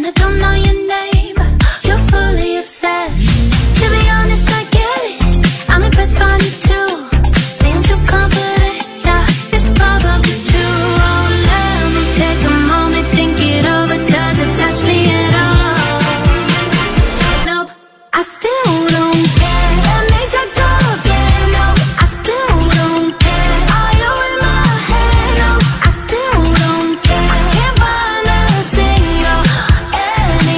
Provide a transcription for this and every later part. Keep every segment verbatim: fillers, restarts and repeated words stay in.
I don't know your name, but you're fully obsessed. To be honest, I get it, I'm impressed by you too. Seem too confident, yeah, it's probably true. Oh, let me take a moment, think it over. Does it touch me at all? Nope, I still don't care. Let me try go again. Nope, I still don't care. Are you in my head? Nope, I still don't care. I can't find a single any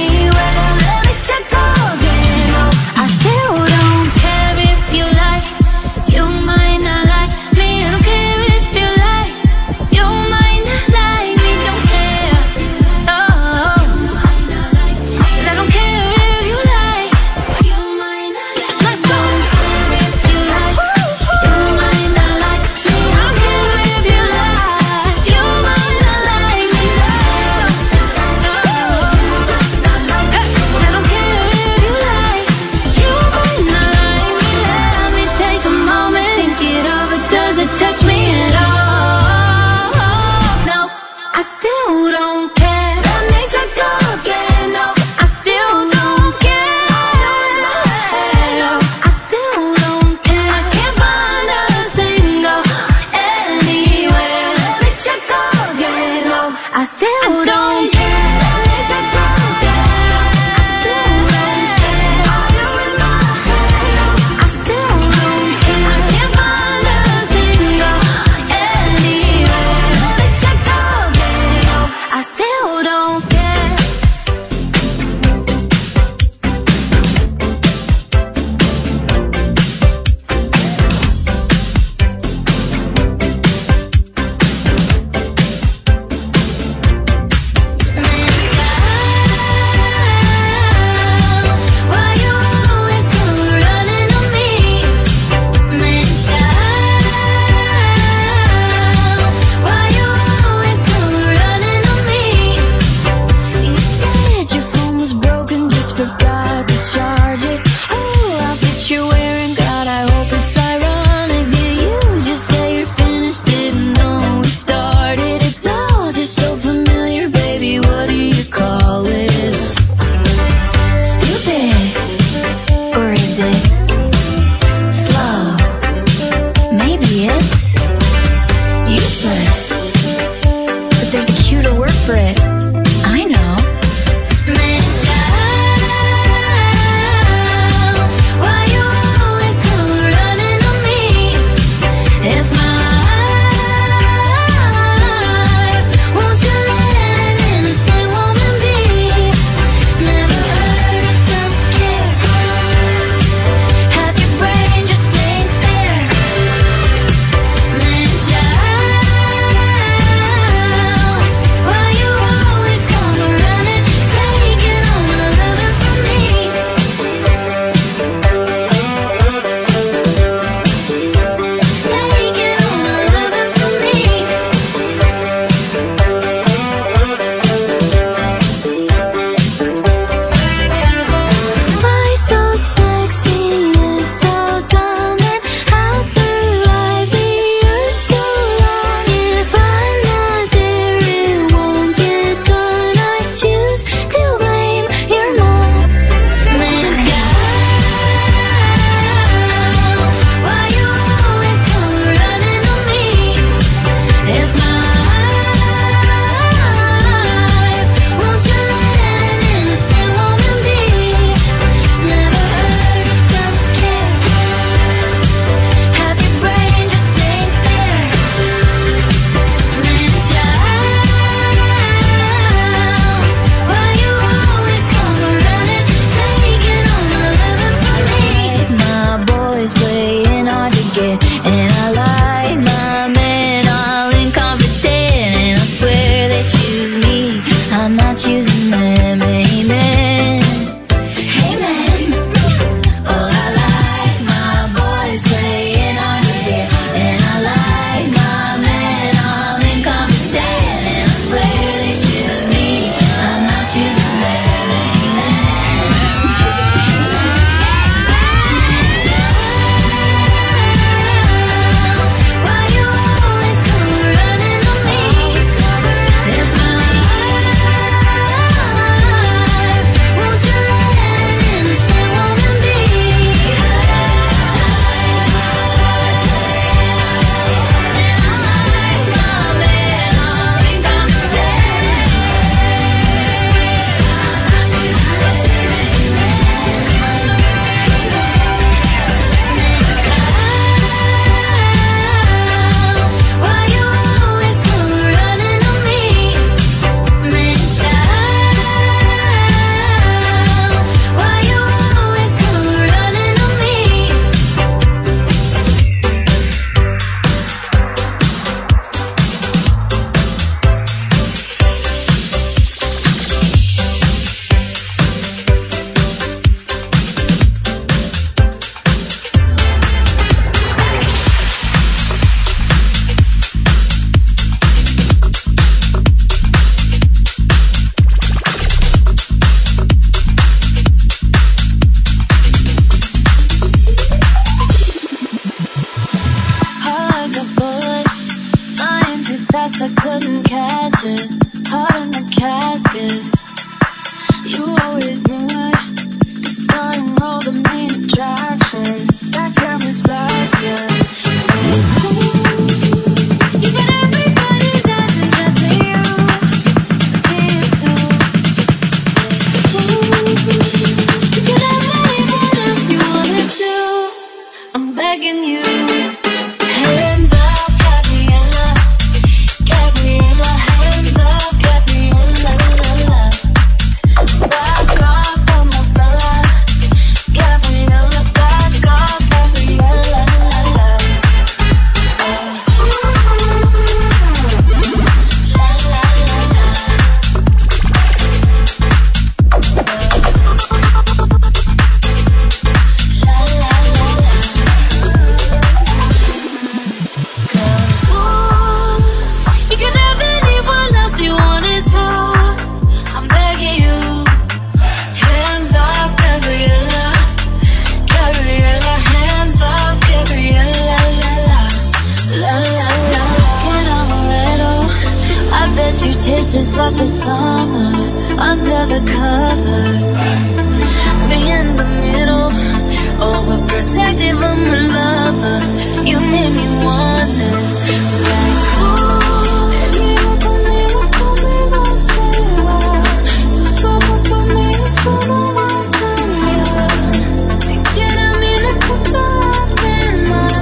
Just like the summer under the covers, me in the middle, overprotective of my lover. You made me wonder, like, ooh, venido conmigo, conmigo se va. Sus ojos son míos, eso no va a cambiar. Si quiere a mí me escucha de más.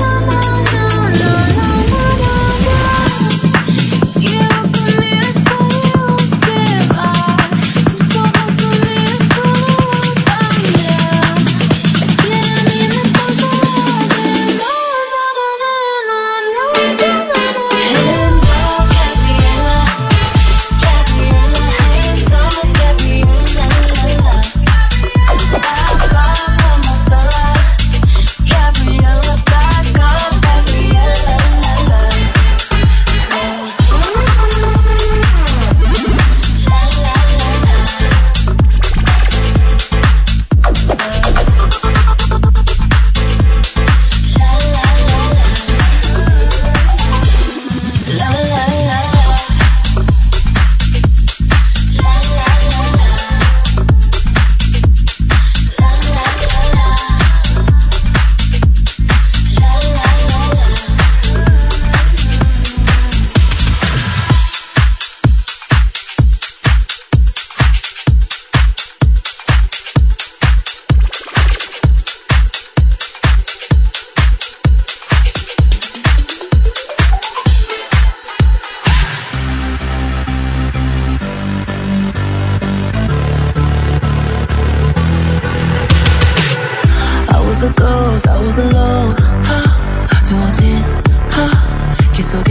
was a ghost, I was alone. 두어진 길 속에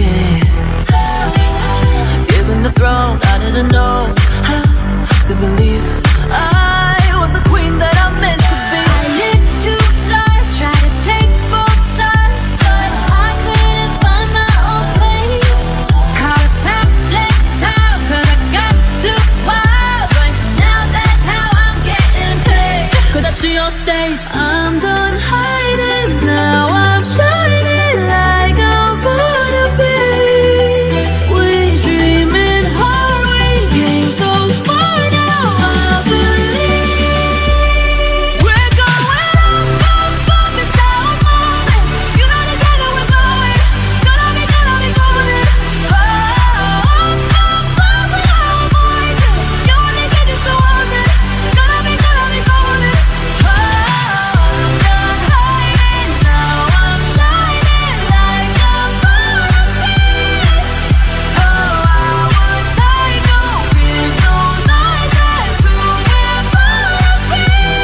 given the throne, I didn't know how to believe I was the queen that I'm meant to be. I lived two lives, tried to take both sides, but I couldn't find my own place. Caught a backlit child, cause I got too wild, but now that's how I'm getting paid. Cause I see on stage, I'm done hiding, now I'm shining like I'm born to be. We dreaming hard, we came so far, now I believe we're going up, up, up, it's our moment. You know the time that we're going, gonna be, gonna be golden. Oh, up, up, up, with our voices. You only get just so haunted, gonna be, gonna be golden. Oh, I'm done hiding, now I'm shining like I'm born to be. Oh, I would take no fears, no lies, that's who we're born to be.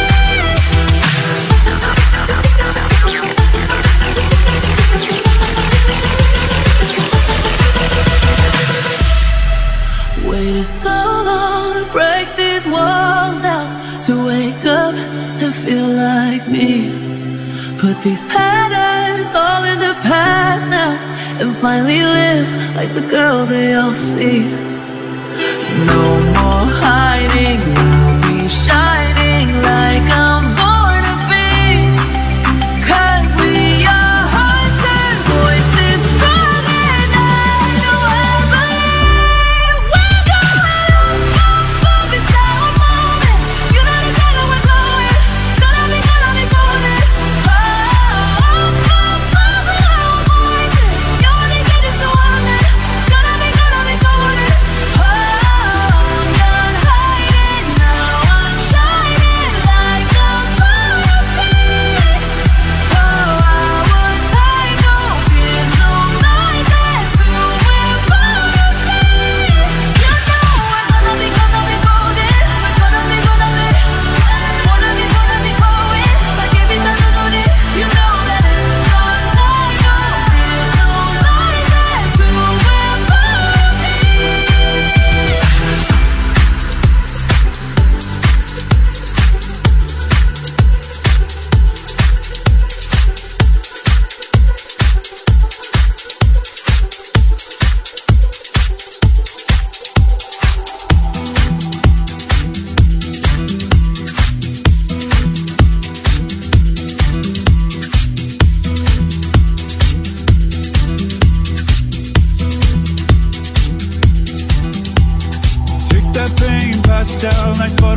Waited so long to break these walls down, to wake up and feel like me. Put these patterns all in the past now, and finally live like the girl they all see. No more hiding, I'll be shining like I'm born to be. Cause we are hunters, voices strong, and I know I believe we're going up, up, up, it's our moment. You know the time that we're going, gonna be, gonna be golden. Oh, up, up, up, with our voices. You only get just so haunted, gonna be, gonna be golden. Oh, I'm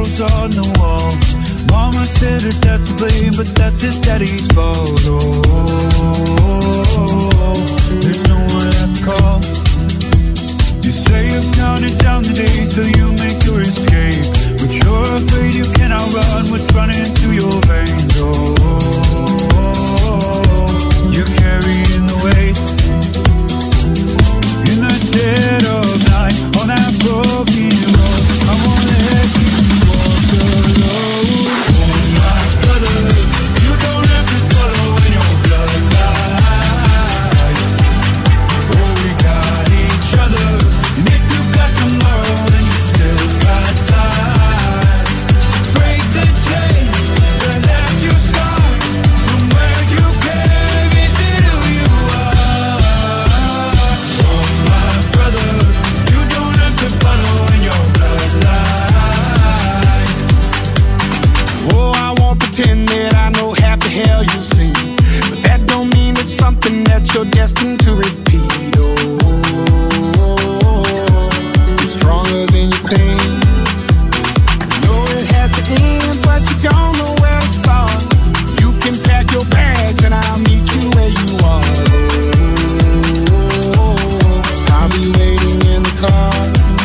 photos on the wall. Mama said her dad's to blame, but that's his daddy's fault. Oh, there's no one left to call. You say you've counted down the days till you make your escape, but you're afraid you cannot run what's running through your veins. Oh, you're carrying the weight. In the dead of night, on that broken road, I won't let you walk alone. Oh my brother, you don't have to follow in your bloodline. Oh, we got each other, and if you got tomorrow, then you still got time. Break the chain that left you scarred from where you came into who you are. Oh my brother, you don't have to follow in your bloodline. Oh, I won't pretend that I know half the hell you've seen, but that don't mean it's something that you're destined to repeat. Oh, it's stronger than you think. You know it has to end, but you don't know where to start. You can pack your bags and I'll meet you where you are. Oh, I'll be waiting in the car.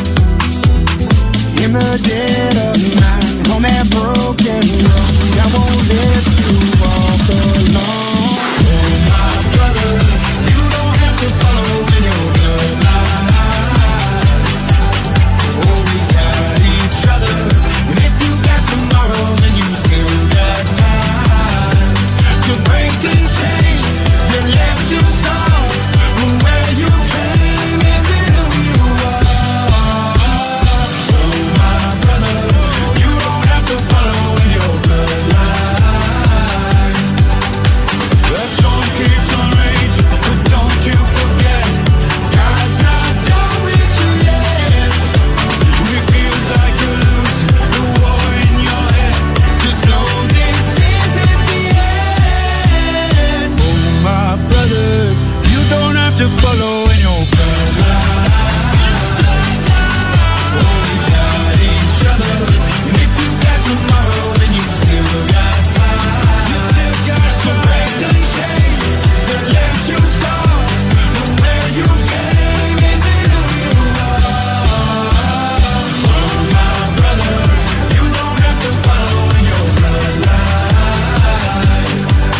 In the dead of night, on that broken road, I won't let you walk alone. Oh my brother, you don't have to follow in your bloodline. Oh, we got each other, and if you got tomorrow, then you still got time to break this chain that left you scarred from where you came into who you are. Oh my brother, you don't have to follow in your bloodline. The storm keeps on raging, but don't you forget, God's not done with you yet. When it feels like you're losing the war in your head, just know this isn't the end. Oh my brother, you don't have to follow in your bloodline. Oh, we got each other, and if you got tomorrow, then you still got time. You still got to break the chain that left you scarred from where you came into who you are. Oh my brother, you don't have to follow in your bloodline.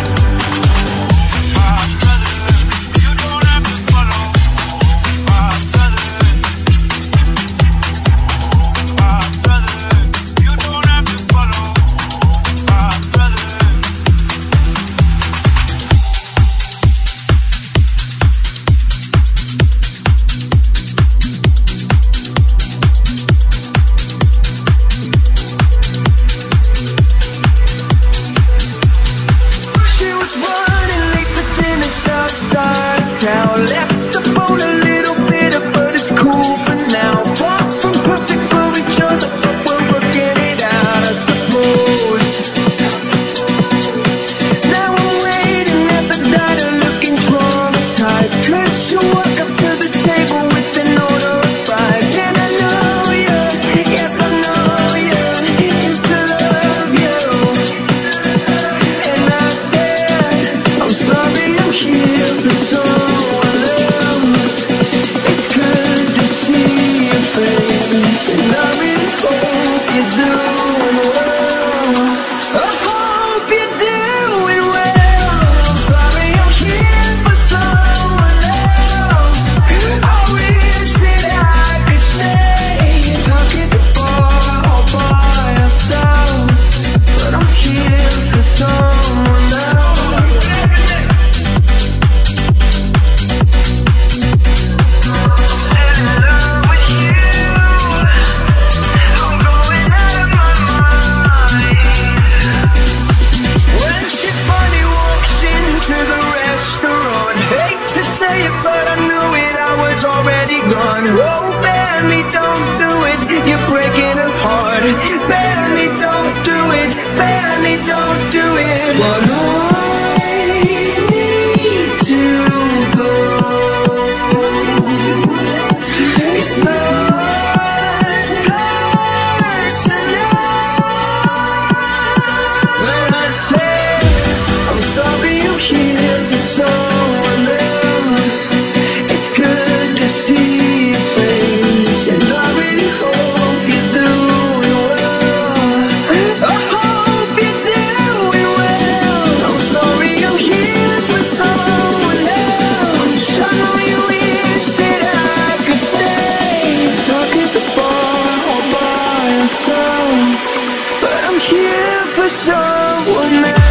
My brother, you don't have to follow. My brother, my brother, you don't have to follow. My brother. She was running late for dinner outside town. Left upon a little bitter, but it's cool for now. Far from perfect for each other, but we're working it out, I suppose. Now I'm waiting at the diner, looking traumatized. Cause you walk up to the table with an order of fries. And I know you, yes I know you, used to love you. And I said, I'm sorry, I'm here for someone else. It's good to see your face, and I really hope you're doing well. I hope you're doing well. I'm sorry, I'm here for someone else. I wish that I could stay and talk at the bar all by ourselves, but I'm here for someone else. In love with you, I'm going out of my mind. When she finally walks into the restaurant, hate to say it, but I knew it, I was already gone. Oh, Benny, don't do it, you're breaking her heart. Benny, don't do it, Benny, don't do it. But I need to go. It's not personal. someone else.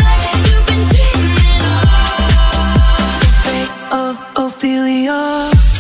Ophelia.